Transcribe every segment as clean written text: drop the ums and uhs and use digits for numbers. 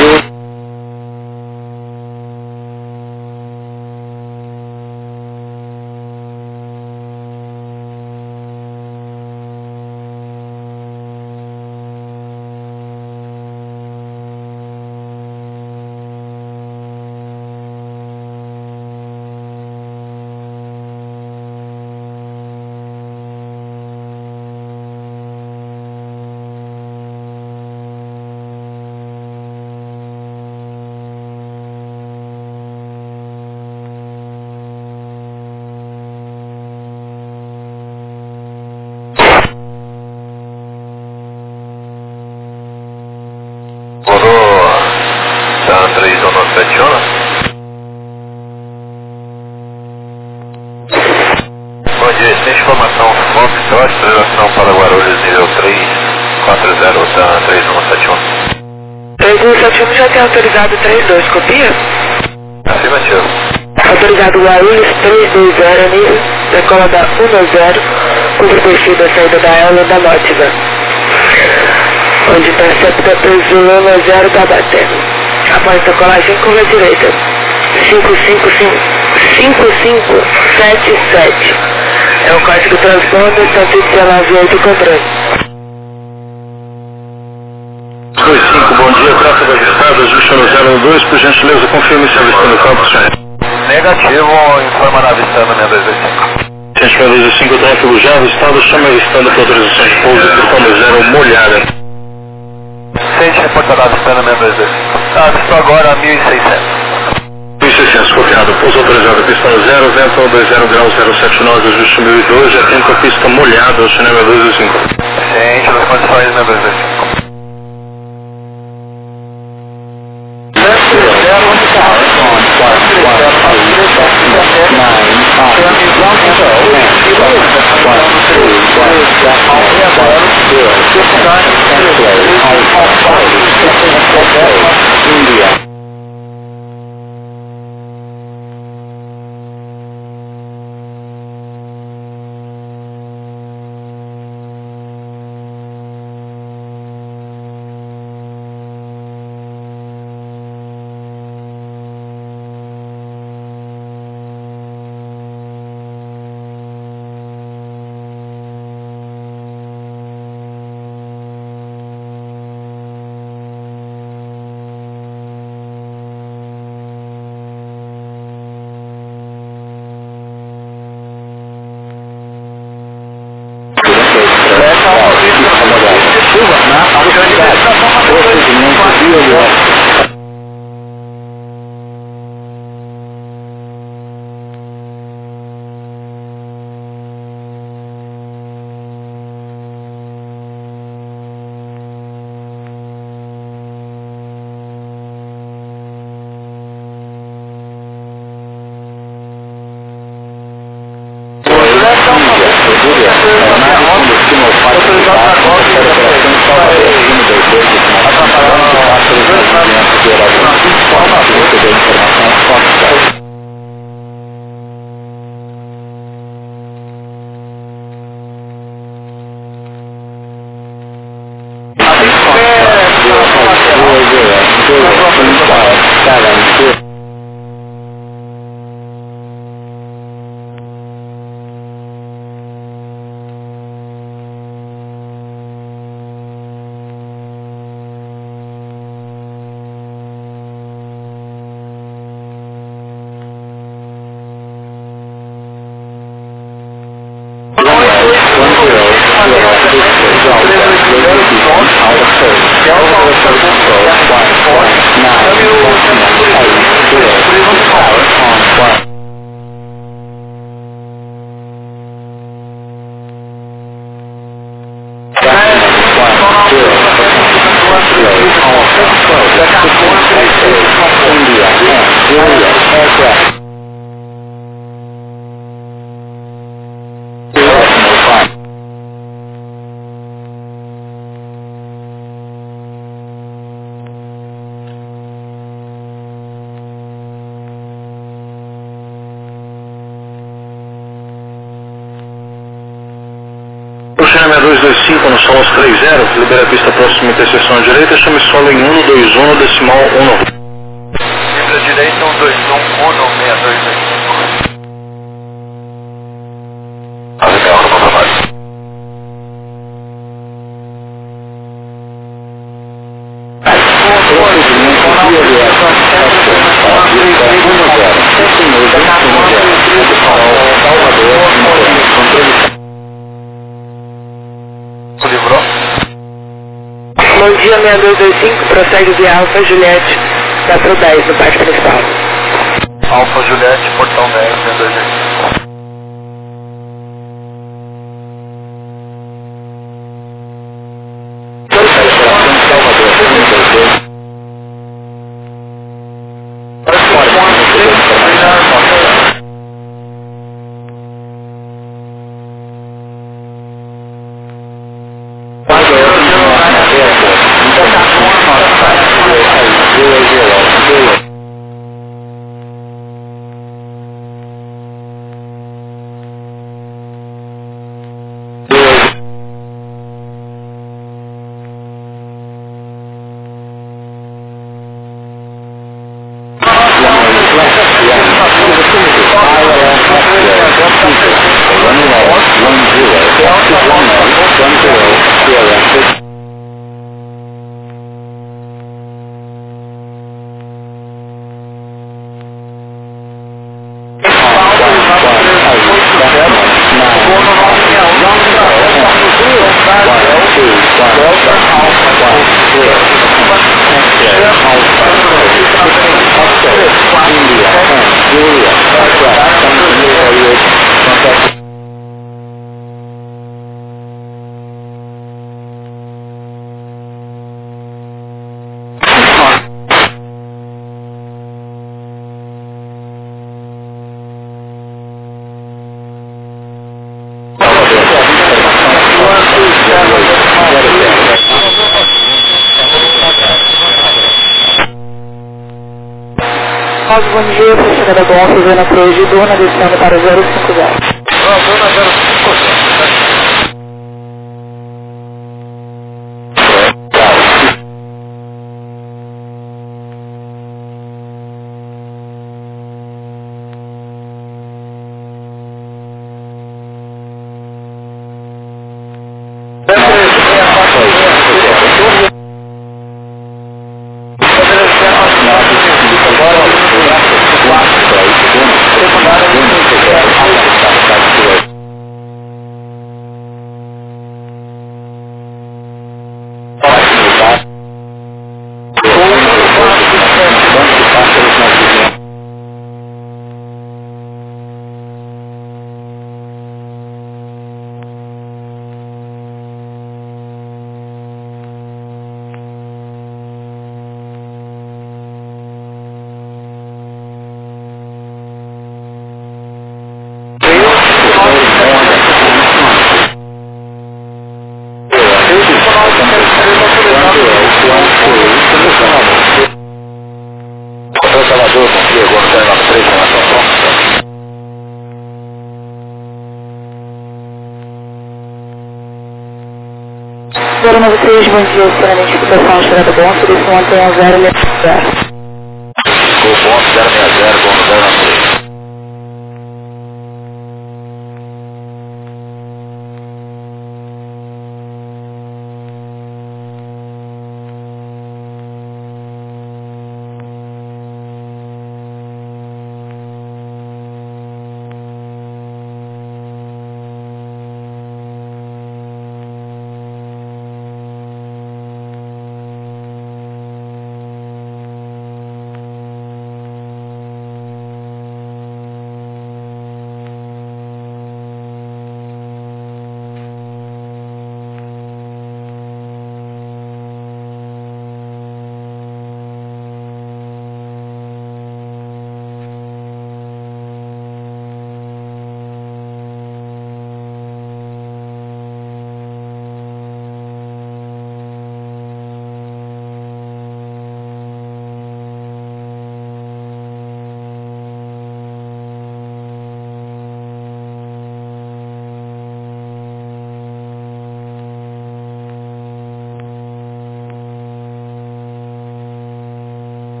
Bom dia, tem informação Foxtrot, transação para Guarulhos nível 340 da 3171. 3171 já tem autorizado 32, copia? Afirmativo. Autorizado Guarulhos 320 nível, decola da 10, cujo perfil da saída da Ela da Nótiva, onde intercepta 310 está batendo. Após decolagem, curva direita, 5577. É o código transponder 119.8 controle. 25, bom dia, tráfego registrado, ajuste no 012, por gentileza, confirme se avistando o campo, senhor. Negativo, informa na avistando 6225. Gente, 6225, tráfego já avistado, chama avistando com autorização de pouso, pistão 0 molhada. Sente reportado avistando 6225. Avistou agora 1600. 1600, copiado, pouso autorizado, pistão 0, vento 20 graus 079, ajuste 1012, atento a pista molhada, cinema 225. Sente as condições 6225. India. solo aos 30, libera a pista próxima interseção à direita, chame solo em 121, decimal 1. Livre à direita, 121, 162. Carro confirmado. Livrou? Bom dia, 6225, prossegue via Alfa Juliette, 410, no parque principal. Alfa Juliette, portão 10, 6225. Bom dia, Cristina da Bom, Suzana Cruz de Duna, descendo para 050. Duna 050. Zero 96, bom dia, extremamente ocupação, Estrada Bom, direção antena 060. Gol bom, 060, gol no 096.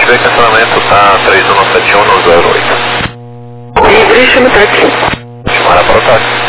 ver que o cancelamento tá 3171 no 08. Livre, chama táxi. Chamar para o táxi.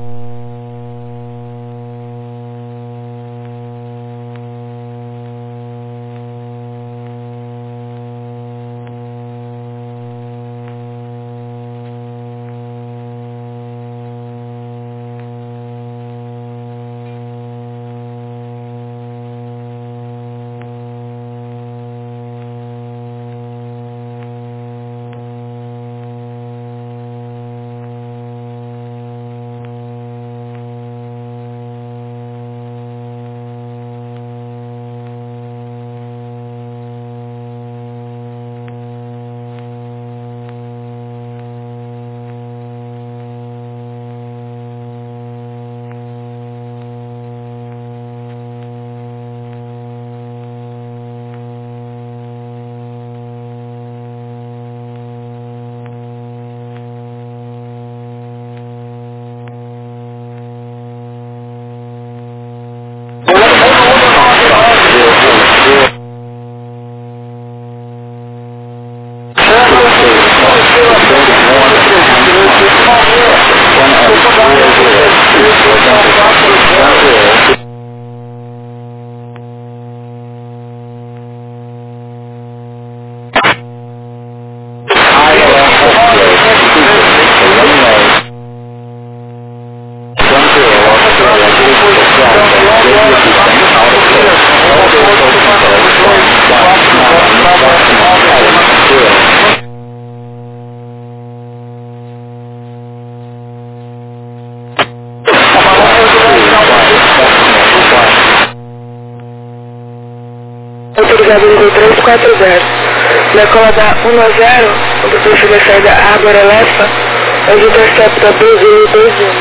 Autorizado nível 340. Na cola da 190, o professor vai sair da Árvore Lefa, onde intercepta 1221.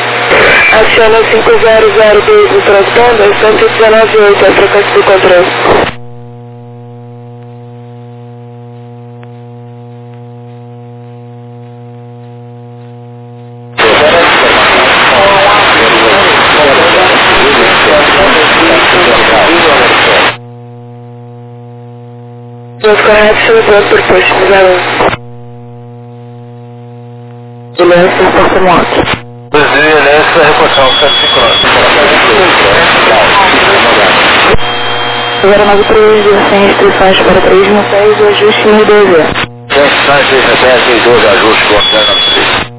Aciona 5002 no transponder, 119.8 a frequência do controle. Os corretos são usados por postos dos alunos. Ilhéus, porta moto. Brasil, Ilhéus, reportar o 759. 093, sem restrições para 316, o ajuste 1012. 1012, ajuste com a 093.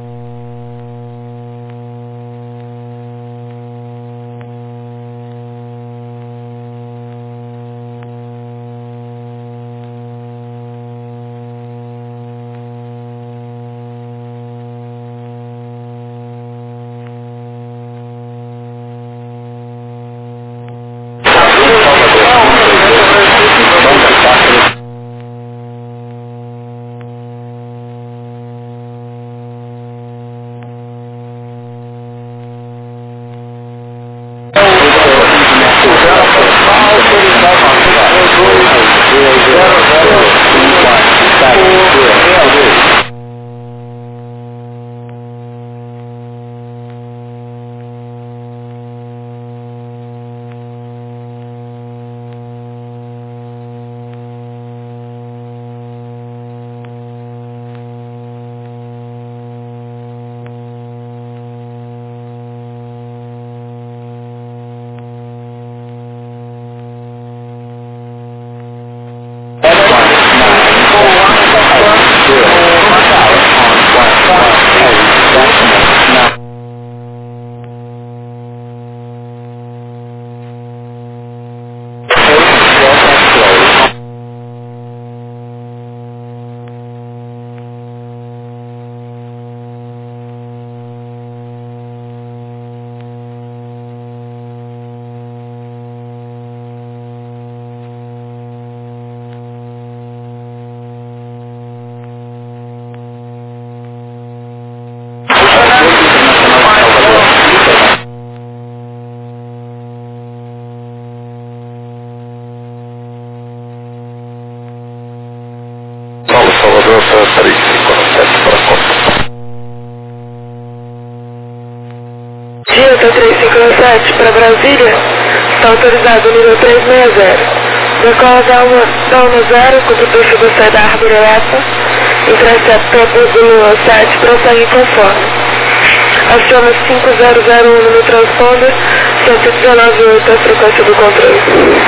Delta 357 para Brasília, está autorizado nível 360. Decola da 10, cumpre o perfil da saída da árvore ETA, intercepta o 7, prossegue conforme. Aciona 5001 no transponder, 119.8 a frequência do controle.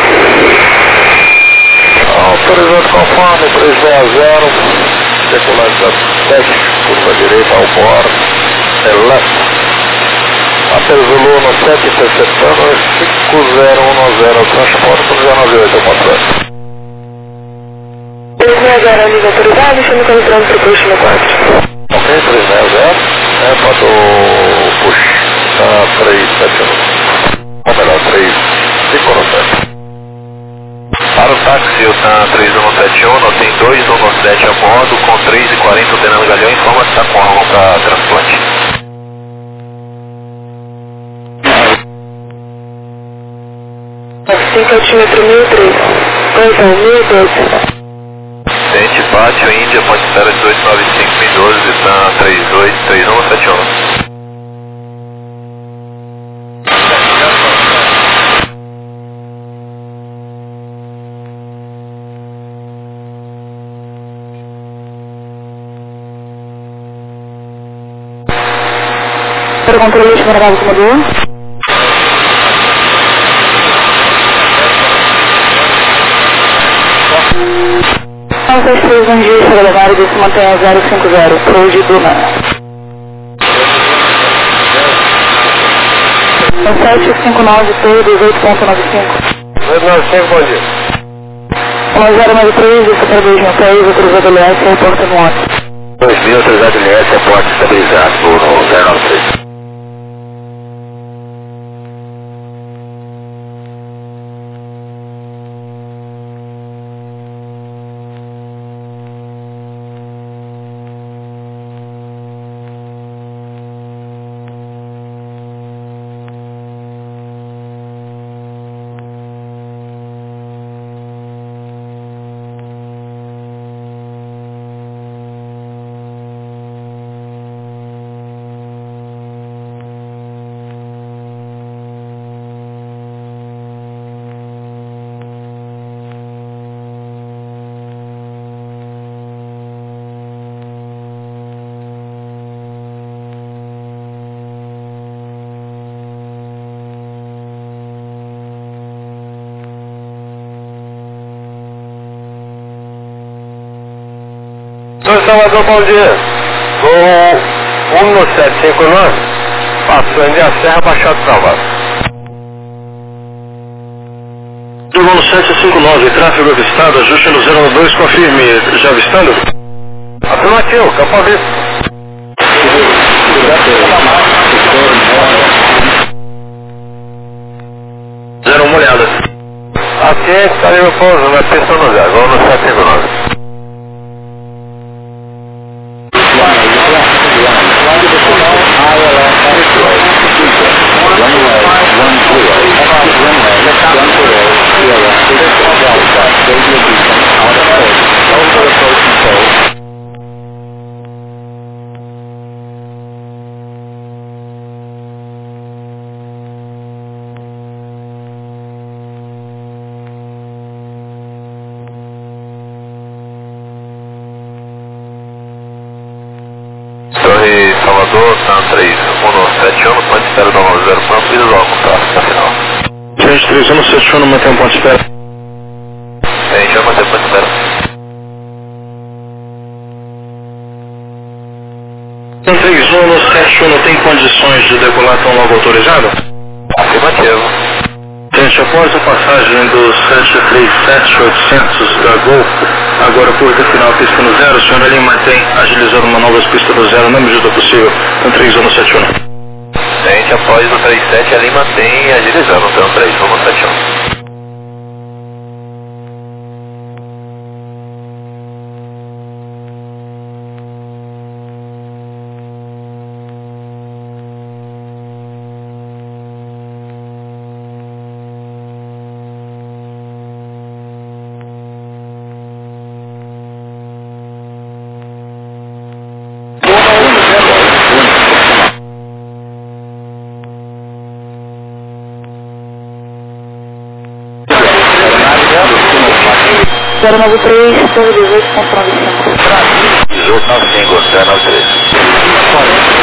Autorizado conforme, 360, decolagem 7, curva direita ao bordo, left. Apelo Zulu no 7, interceptando 5010, transporte por 098, ao contrário. 360, nível autorizado, chama o calibrando para o push no 4. Ok, 360, pode o push, tá 371, ou melhor, 357. Para o táxi, o TAM 3171, tem 217 a bordo, com 3,40 ordenando galhão, informa que está com algo para transplante. Centímetro 1003, coisa 1012. Tente Pátio, Índia, Ponte Espera 1895 e 12, TAM 383171. Para o controle de Marabá do Modelo. São 63, bom dia, Sr. Levário, desse Montanha 050, Crude Bruna. São 759, T18.95. 295, bom dia. 1093, esse para 2006, autorizado LS, reporta no ótimo. 2000, autorizado LS, reporte estabilizado, no 093. Salvador, bom dia. Voo 1759, passando a Serra Baixada do Salvador. Voo 759, tráfego avistado, ajuste no 012, confirme, já avistando? Afirmativo, campo a vista. Zero uma olhada. Aciente, está ali no pouso, na pista no 0, voo no 759. Torre Salvador, TAM 3171, ponte espera do 90, pronto, visual, contato, na final. Gente, 3171, mantém um ponto de espera. Gente, vai manter ponte de espera. TAM 3171, tem condições de decolar tão logo autorizado? Afirmativo. Gente, após a passagem do 737-800 da Gol, agora curta final pista no 0, o senhor ali mantém agilizando manobras pista no 0 na medida possível, com 3171. Gente, após o 37 ali mantém agilizando, então 3171. 093, torre 18.95. 1895, 093.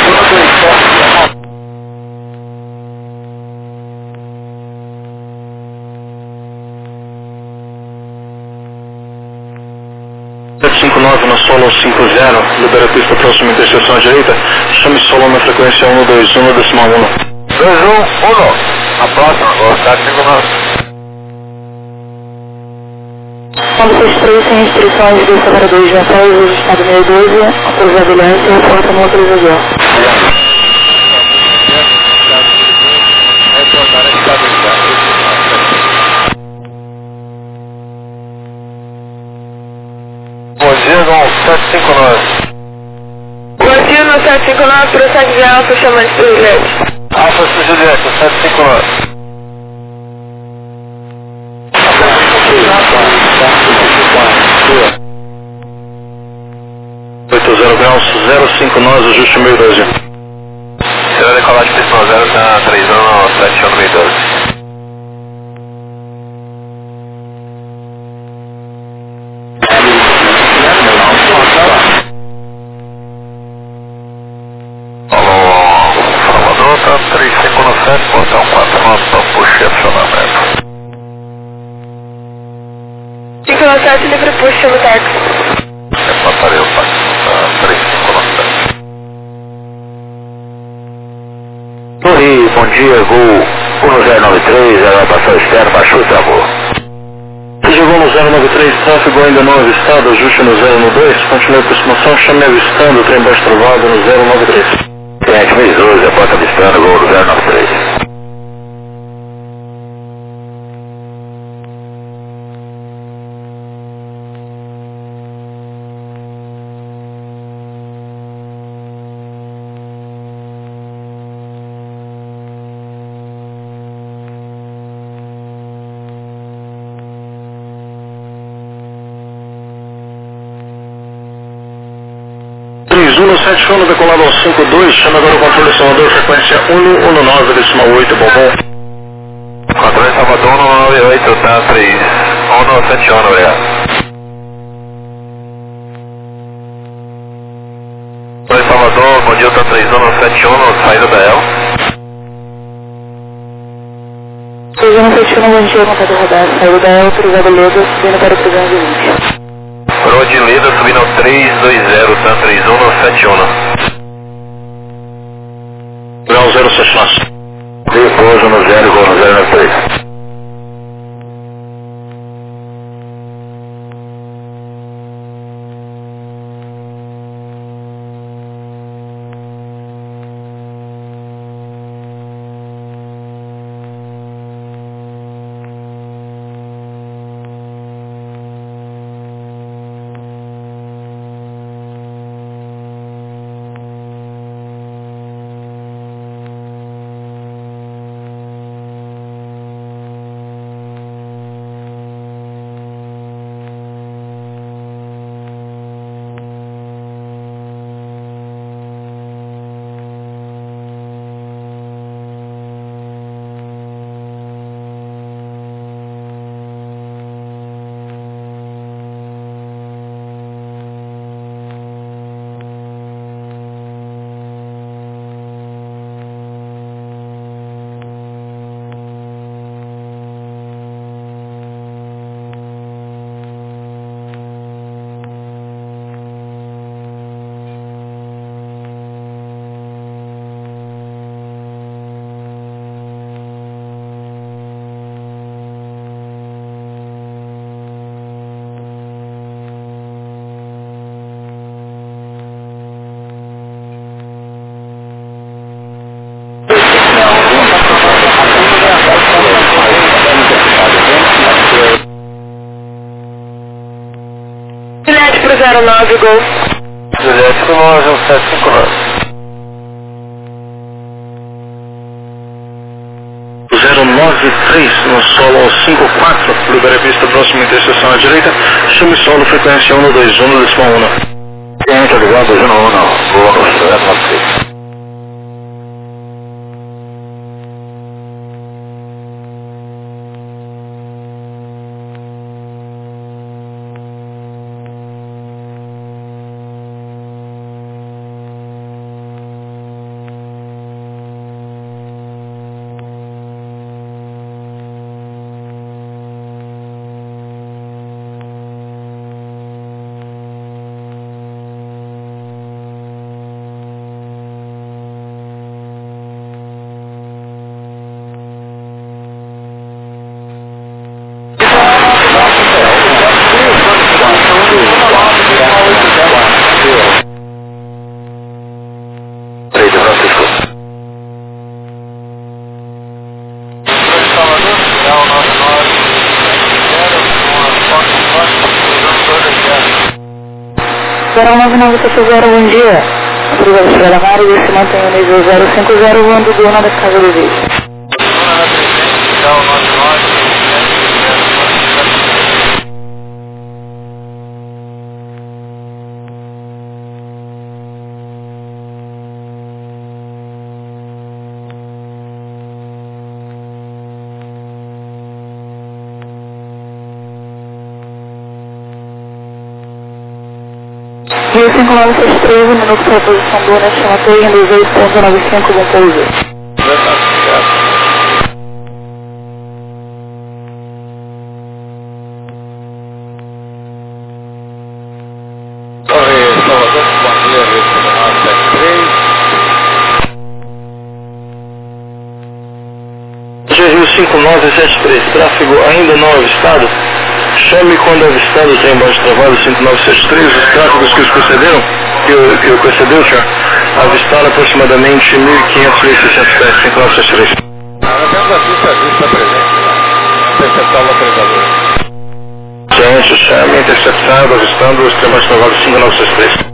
No solo 50, libera pista próxima interseção à direita, chame solo na frequência 121 decimal 1. 211, a próxima, velocidade 59. 963, sem restrições do Safara 2 de Natal, uso estado 612, autorizabilidade e reporta no autorizador. Bom dia, Dom 759. Bom dia, no 759, prossegue de Alfa, chamante do Juliette. Alfa Juliette, 759. graus 05 nós, ajuste 1012. Será decolagem pistão 0, tá 3171 1012. Salvador, tá 3517, portão 49, tá puxando acionamento. 597, livre push, chama o táxi. Passaria o táxi, tá 3597. Torre, bom dia, voo 1093, elevação externa, baixou e travou. Chegou no 093, tráfego ainda não avistado, ajuste no 012, continue a aproximação, chame avistando, trem baixo travado no 093. Cliente 1012, a porta avistando, voo do 093. No 71, decolado ao 52, chama agora o controle Salvador, frequência 119, decimal 8, bom. Controle Salvador 198, tá 3171, obrigado. Controle Salvador, bom dia, tá 3171, saída da El. 3171, bom dia, contato rodado, saída da El, autorizado Leda, subindo para o 320. Road Leda subindo ao 320, tá 3171. Grau 079. Repouso no 0, voo no 093. Juliette pro 09, gol. Juliette pro 759. 093 no solo ao 54, libera pista próxima interseção à direita, chame solo frequência 121, decimal 1. Cliente ligado 211, voo no 093. 09970, bom dia. Obrigado, Estrela Mares, e se mantém o nível 050, voando do Luna da Casa do Vídeo. Rio 5963, minuto para a posição do Luna, chama Torre 28.95, bom pouso. Rio 5973, tráfego ainda não avistado. Chame quando avistado o trem baixo travado 5963, os tráfegos que os precederam, que o precedeu, senhor, avistaram aproximadamente 1.500, 1.600 pés, 5963. Nós temos a vista presente, interceptar o localizador. Ciência, chame, interceptado, avistando os trem baixo travado 5963.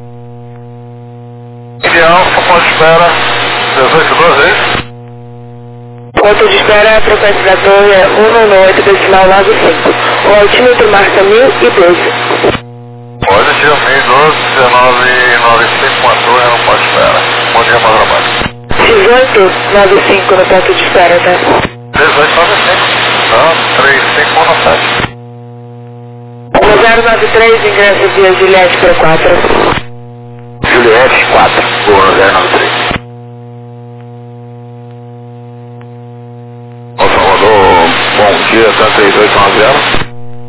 Ideal, ponto de espera, 1812, é isso? Ponto de espera, frequência da torre é 198,95. O altímetro marca 1012. Pode ser 1012, 1995, uma torre no ponto de espera. Bom dia, mais trabalho. 1895 no ponto de espera, tá? 1895, não, 3517. 1093, ingresso via Juliette para 4. Juliette 4, Boa 093. Bom dia, tá 3890.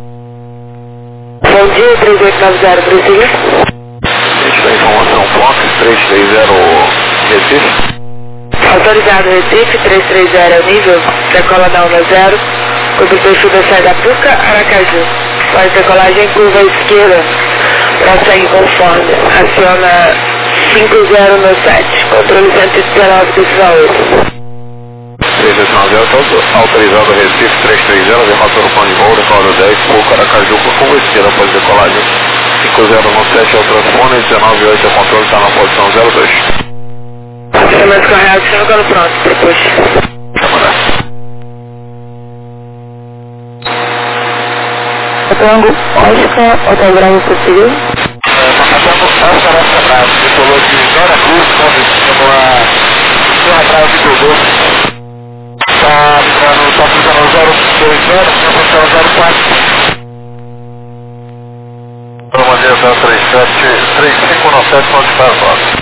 Bom dia, 3890, Brasília. Gente da informação Fox 330 Recife. Autorizado Recife, 330 é o nível, decola da 10, curva o perfil da saída Puca, Aracaju. Faz decolagem curva esquerda, para sair conforme. Aciona 5097, controle 119, decisão 8. 3890, autorizado Recife 330, derrotou o plano de voo, decola 10, Puca, Aracaju, por curva esquerda, após decolagem 5097 é o transponder, 198 é o controle, está na posição 02. Sistema correto, chegando pronto, propus. Tango, Oscar, Hotel Bravo, possível? Oscar Bravo, você falou de Vera Cruz, quando chegou a Bravo de Todô. Está ficando 020, na posição 04. Bom dia, 037, 3597, pode estar agora.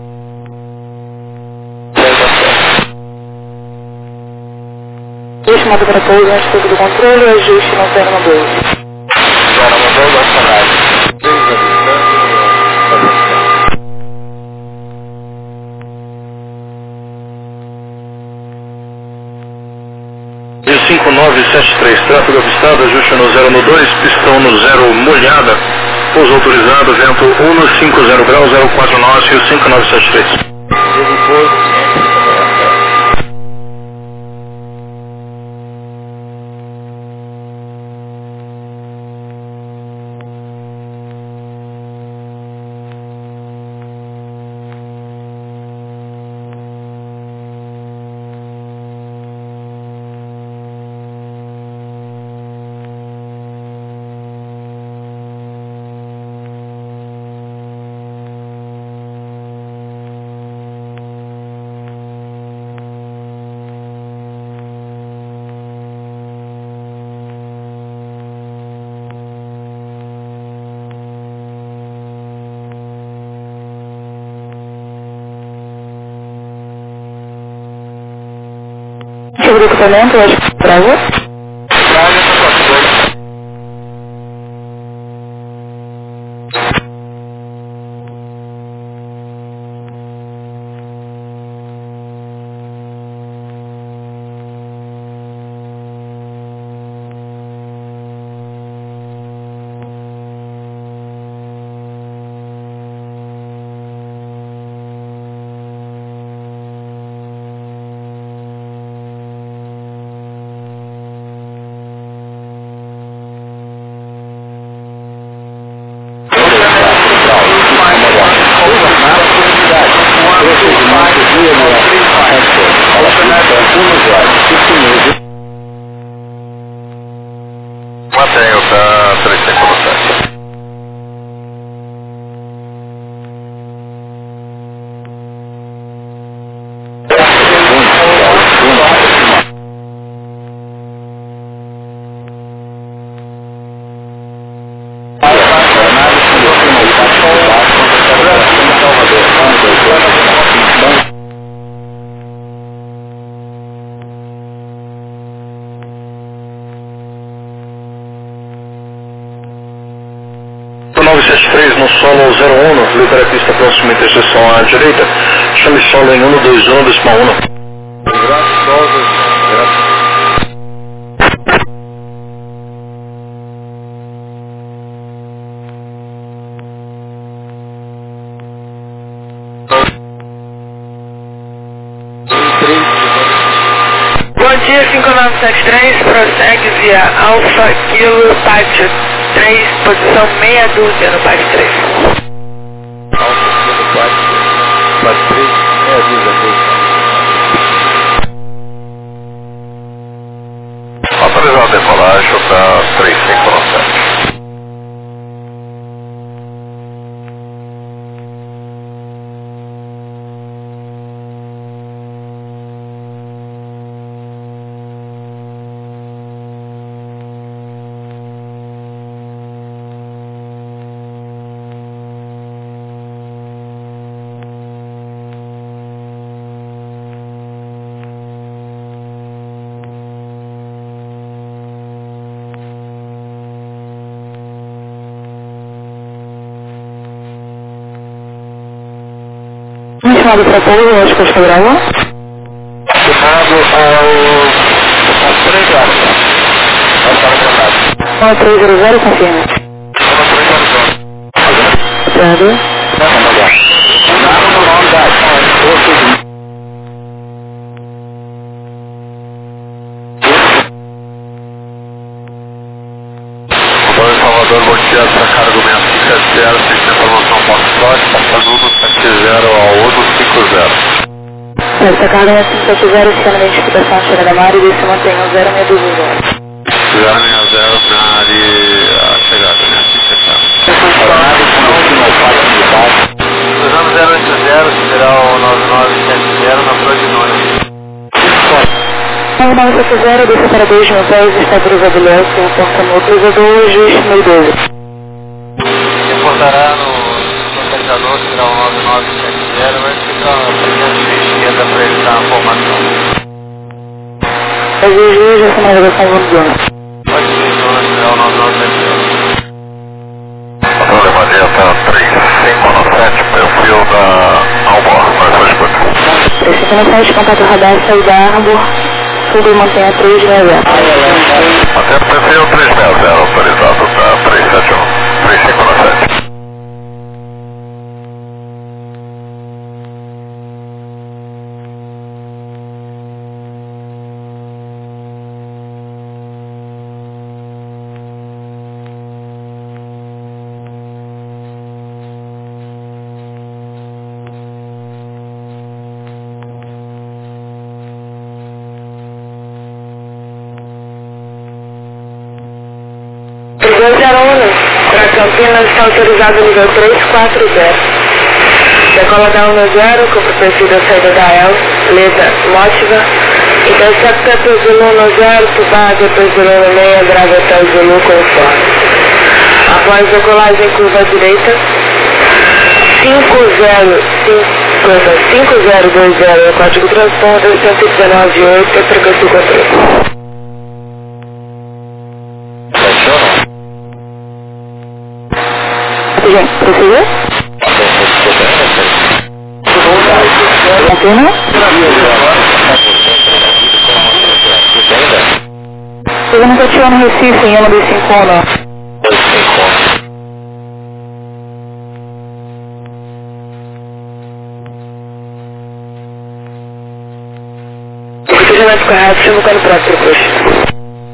Deixa modo para pouso, antes do controle, ajuste na perna 12. Agora mandou o nosso canal. Rio 5973, tráfego avistado, ajuste no 012, pistão no 0 molhada, pouso autorizado, vento 150 graus, 049, Rio 5973. Tipo de equipamento, acho que prova. próximo solo ao 01, libera a pista próxima interseção à direita. Chame solo em 121, decimal 1. Bom dia, 5973, prossegue via Alfa Kilo Pátio 3, posição meia dúzia no Pátio 3. Alfa Kilo Pátio 3, meia dúzia. Autorizar a decolagem para 3597. Chamado para pouso, acho que eu estou gravando. Chamado às 3 horas. Ao 300, confirma. Obrigado. Salvador, bom dia, essa cargo 6570, tem informação Foxtrot, passando 70 ao 150. Essa carga é 570, sistema de identificação cheira da Mari, e se mantém ao 062. 060 na área a chegada, né? 080, sideral 9970 na Frosinone. 9970, desce para 2 mil pés, está cruzado com o porta-núcleo, ajuste 1012. Reportará no localizador, sideral 9970, vai ficar na esquerda para ele dar a formação. Ajuste, essa navegação mundial. Pode ser, sideral 9970. A Alemania está 3597, perfil da Albor, mais 2 pontos. 3597, contato radar, saída Arbor, sul mantenha 360. Até o perfil 360, autorizado para 371, 3597. Para Campinas está autorizado nível 340. Decola da 10, com o perfil da saída da El, letra Motiva. Intercepta para o Zulu 10, Tubá, depois Zulu 6, grave até o Zulu conforme. Após decolagem curva à direita, 5020 é o código transponder 119.8 é frequência controle. Precisa? Confirma? Eu nunca tinha no Recife em 125. O procedimento correto, chama o cano próprio, coxa.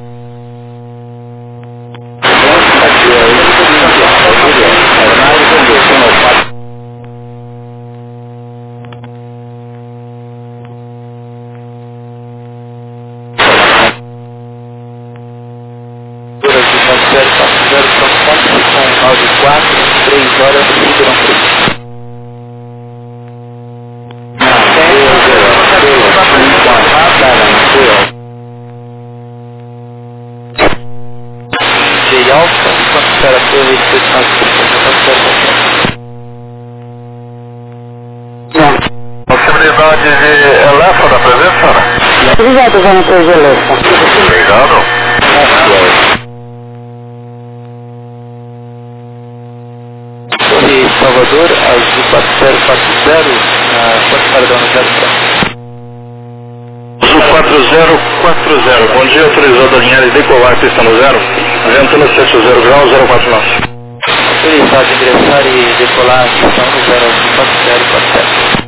Possibilidade de Elefa da presença, né? Obrigado, Zona 3 de Elefa. Obrigado. 4040, quanto para dar no 4040. Bom dia, autorizado a alinhar e decolar, pista no 0, ventana 70 graus, 04 nós. Autorizado a ingressar e decolar, pista no 0, 4040.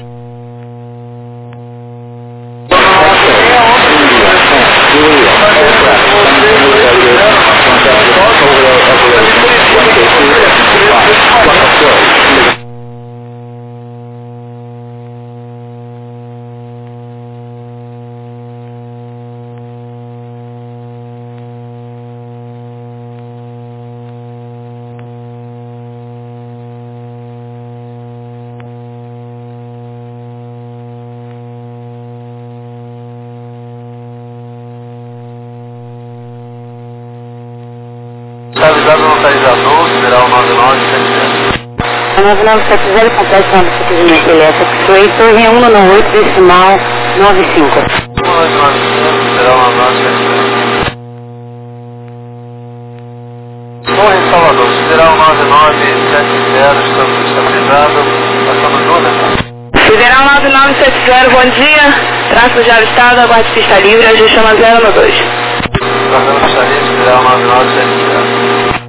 Avisado no localizador, federal 9970. 9970, complexo de procedimento elétrico, foi torre 198, decimal 95. 9970, federal 9970. Torre Salvador, federal 9970, estamos estabilizados, passando Júnior. Federal 9970, bom dia. Tráfego já avistado, aguarde pista livre, ajuste chama 0 no 2. Trazendo pista livre, federal 9970.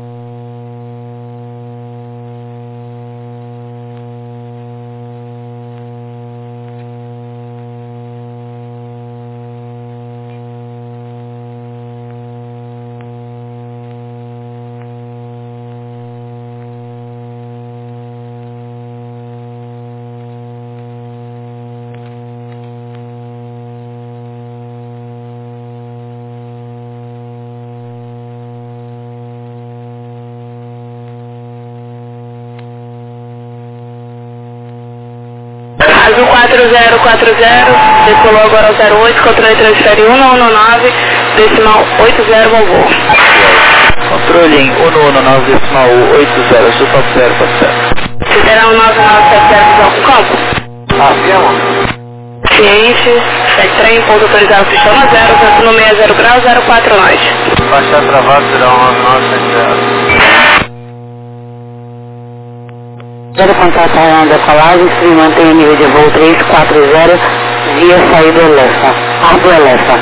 Azul 4040, decolou agora ao 08, controle transfere 119, decimal 80, Volvo. Controle em 119, decimal 80, Azul 4040. Federal 9970, visão com campo. Afirma. Ciente, segue trem, ponto autorizado, pistão a 0, vento no 60 graus, 04 nós. Baixar travado, federal 9970. Zero contato aérea decolagem, se mantém o nível de voo 340 via saída Elefa. Arbo Elefa.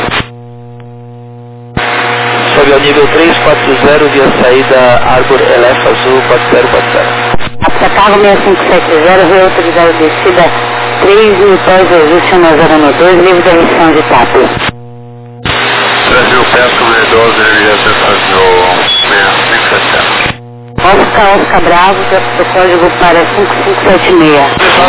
Sobe ao nível 340 via saída Arbor Elefa, Azul 4040. Apta cargo 6570, reautorizado descida 3 mil pés, ajuste na 012, livre da emissão de TAP. Brasil Pesco, V12, via Brasil 6570. Oscar Bravo, do código para 5576.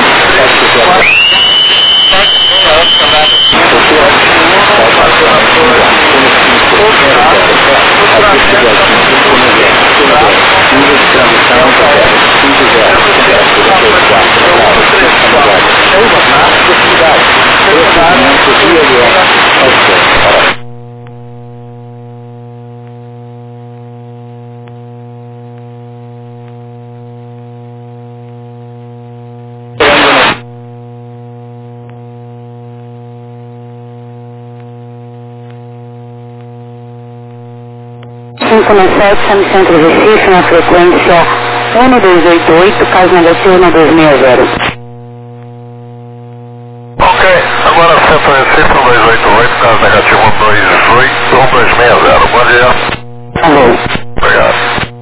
No 7, no centro de Recife, na frequência 1288, caso negativo na 260. Ok, agora centro Recife 1288, caso negativo 1260. Bom dia. Alô. Obrigado.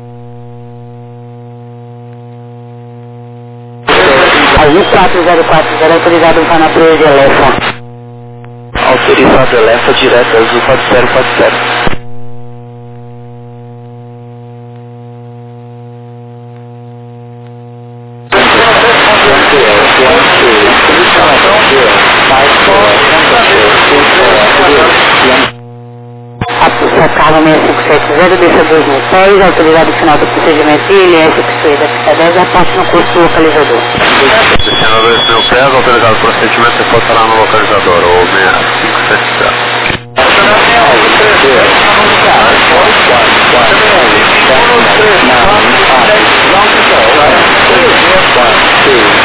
Azul 4040, autorizado para na proa de Elefa. Autorizado Elefa, direto Azul 4040. Carro 6570, desça 2 mil pés, autorizado final do procedimento ILS, que da pista 10, aporte no curso do localizador. Descendo 2 mil pés, autorizado procedimento, você pode parar no localizador, ou 6570.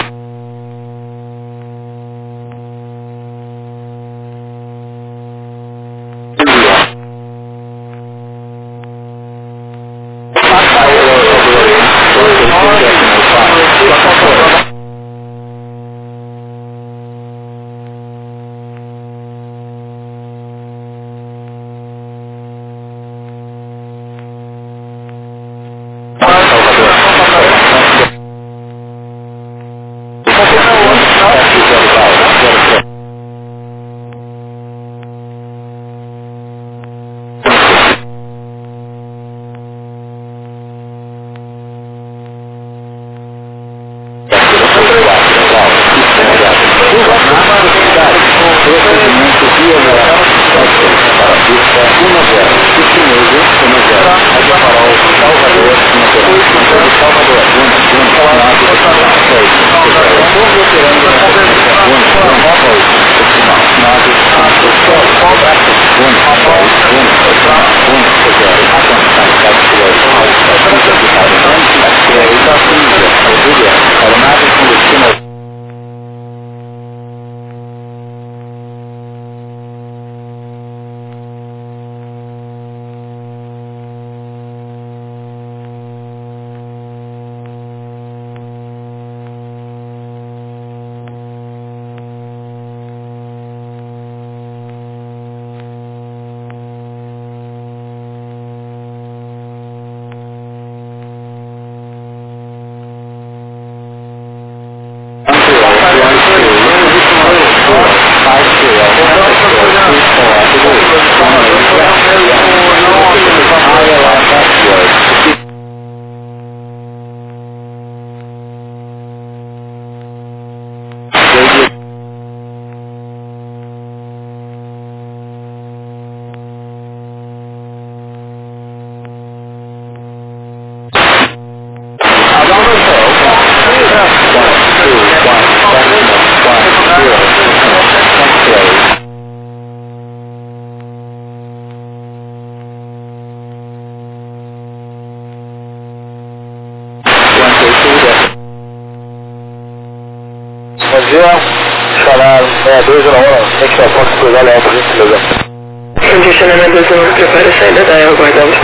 Galéu, por gentileza. Condicionamento 2 prepara a saída da El, aguardamos.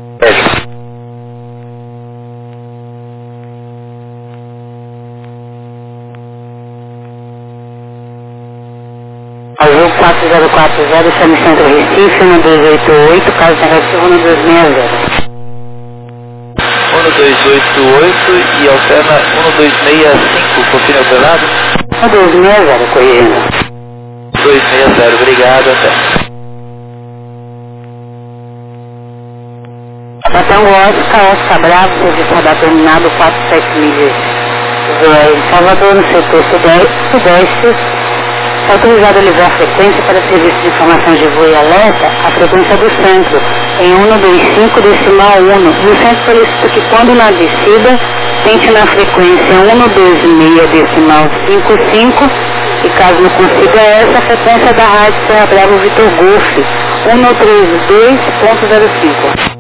Azul 4040, chame Centro Recife, 1288, caso negativo 1260. 1288 e alterna 1265, confirma alternado? 1260, corrigindo. 260, obrigado, até. Batango Oscar Bravo, serviço radar terminado 47 milhas. Salvador, no setor sudeste, autorizado a livrar a frequência para serviço de informação de voo e alerta, a frequência do centro, em 125 decimal 1, e o centro solicita que quando na descida, tente na frequência 126 decimal 55, e caso não consiga essa, a frequência da rádio Serra Bravo Vitor Golf, 132.05.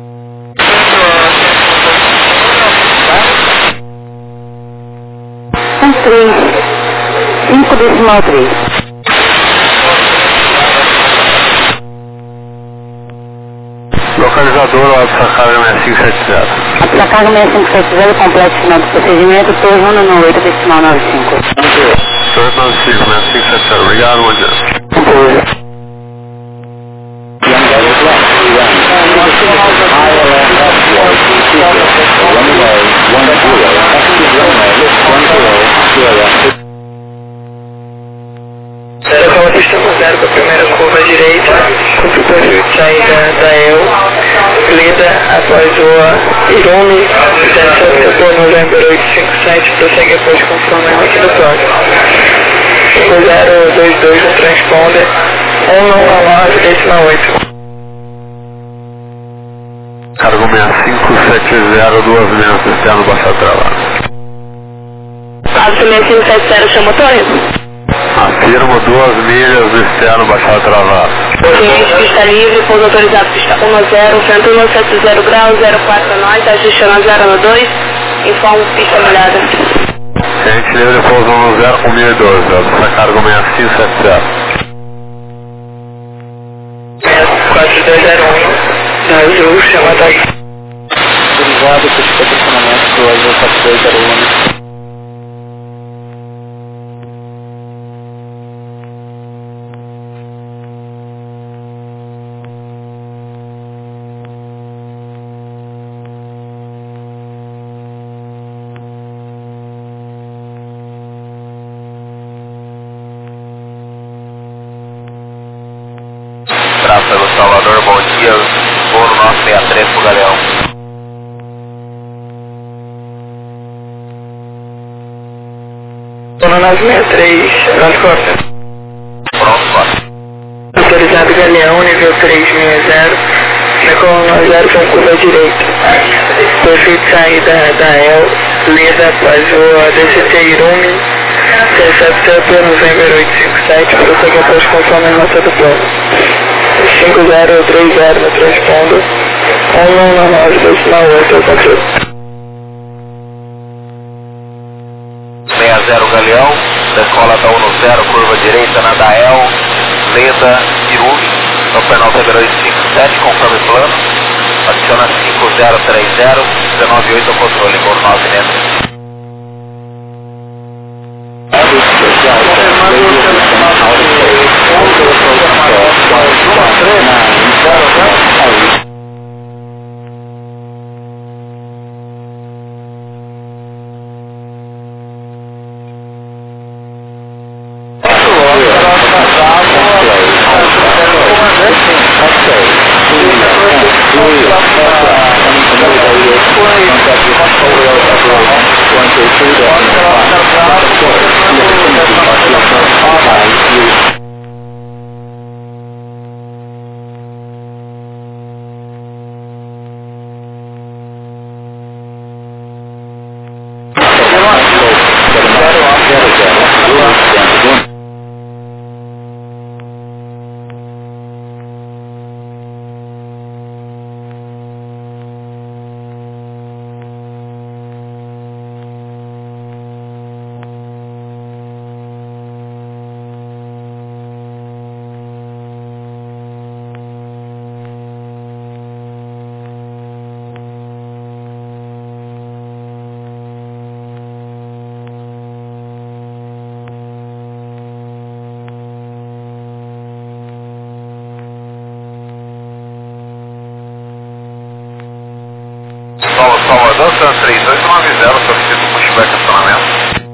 São 3, 5 decimal 3. Localizador, o Absacarga 6570. Absacarga 6570, completo final do procedimento, torre 198 decimal 95. Torre 95, 6570, obrigado, bom dia. Zero Calma pista 0 para a primeira curva à direita, cumpre o perfil de saída da El, Lida após o Irumi, 07 por novembro 857, prossegue após confirmamento aqui do plano. 5022 no transponder, 199 decimal 8. Cargo 6570, 2 milhas externo, baixa travado. Absa 6570, chama o Torre. Afirmo 2 milhas do externo, baixada travada. Cliente, pista livre, pouso autorizado, pista 10, vento 170 graus, 04 a nós, ajuste na 012, informo pista molhada. Cliente livre, pouso 10, 1012, essa cargo 6570. 4201, da Azul, chama daí. Autorizado por estacionamento do Azul 4201. Pelo Salvador, bom dia, voo 963 pro Galeão. Zona 963, transporte. Pronto, pode. Autorizado Galeão, nível 360, na coluna 0 com curva à direita. Perfil de saída da El, Lida após o DCT Irumi, 17 por novembro 857, prossegue após conforme a nota do plano. 5030 no transponder, 199 decimal 8, controle. 60 Galeão, decola da 10, curva direita na Dael, Leda, Irumi, Super Novembro 857, conforme plano, adiciona 5030, 198 ao controle, por 9 metros. TAN 3890, solicito um pushback acionamento.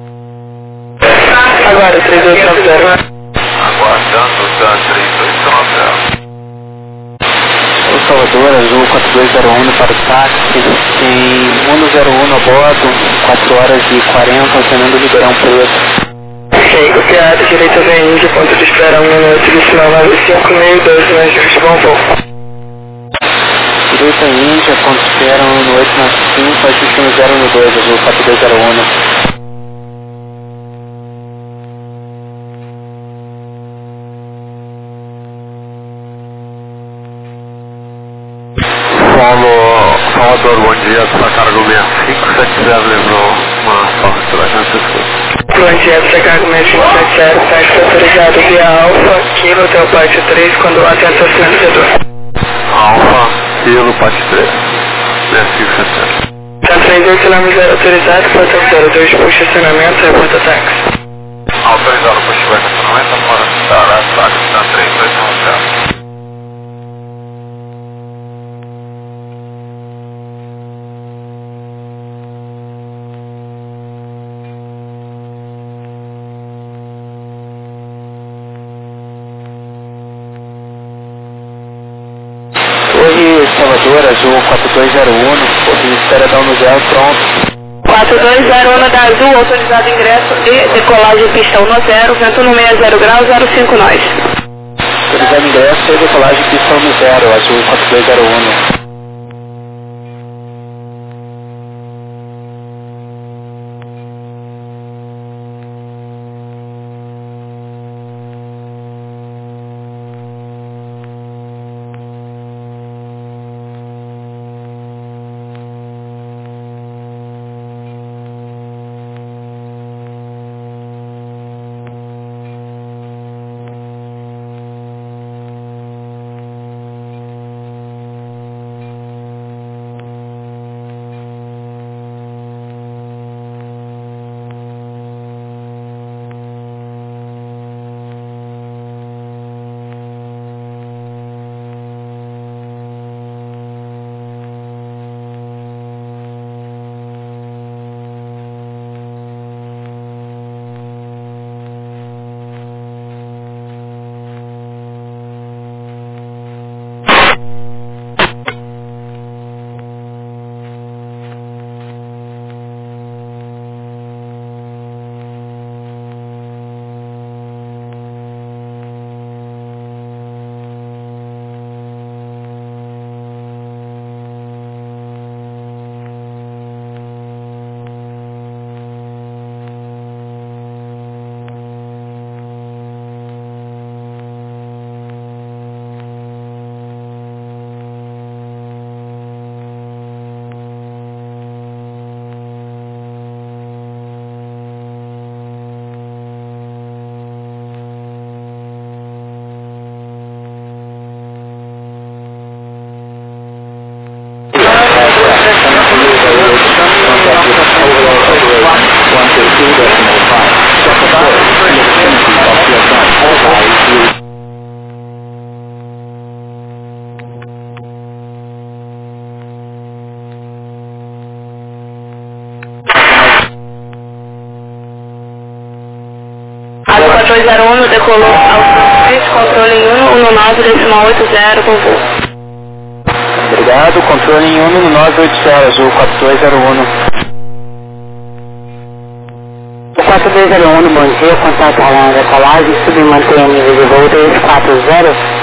Agora, 3890. Aguardando TAN 3890. Salvador, Azul 4201 para o táxi, tem 101 a bordo, 4 horas e 40, acionando o Ribeirão Preto. Ok, copiado, direita vem Índia, ponto de espera 1 minuto, de sinal 9562, mais de bom voo. Direita Índia, ponto de espera 1895, ajuste 1012, Azul 4201. Salvador, bom dia, sua cargo 6570 lembrou uma forma de agência. Bom dia, sua cargo 6570, táxi autorizado via Alfa, Kilo, até o pátio 3, quando atento ao sinalizador. Alfa, Kilo, pátio 3, 6570. TAN 38 km autorizado, portão 02, puxa acionamento, reporta táxi. Autorizado o pushback acionamento, para citar a táxi TAN 3890. Salvador, Azul 4201, espera dar no zero, pronto. 4201 da Azul, autorizado ingresso e decolagem pistão no zero, vento no 60 graus, 05 nós. Autorizado ingresso e decolagem pistão no zero, Azul 4201. Água 4201 decolou ao francês, controle em 119,80 com voo. Obrigado, controle em 11980, Azul 4201. 4201, bom dia, contato Rolando Decolagem, submantenha nível de voo 240.